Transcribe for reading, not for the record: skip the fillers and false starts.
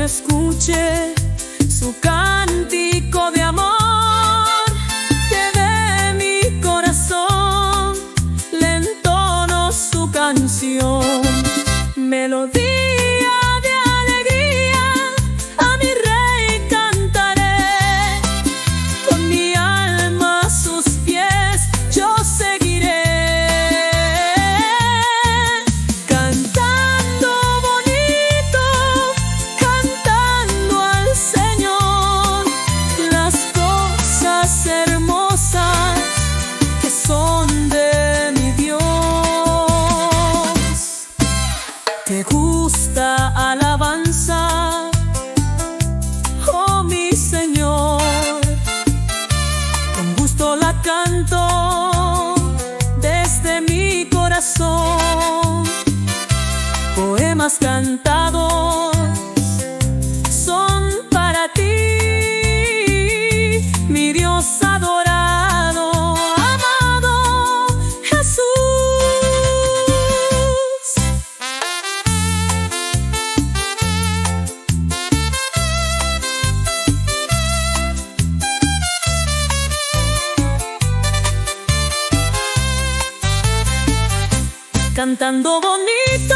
escuche su cántico de amor, que de mi corazón le entono su canción, melodía de alegría, a mi rey cantaré, con mi alma a sus pies yo seguiré, cantando bonito, cantando al Señor las cosas hermosas que son de mi Dios. ¿Te gusta alabanza, oh mi Señor? Con gusto la canto desde mi corazón. Poemas cantados son para ti, mi Dios adorado, amado Jesús. Cantando bonito,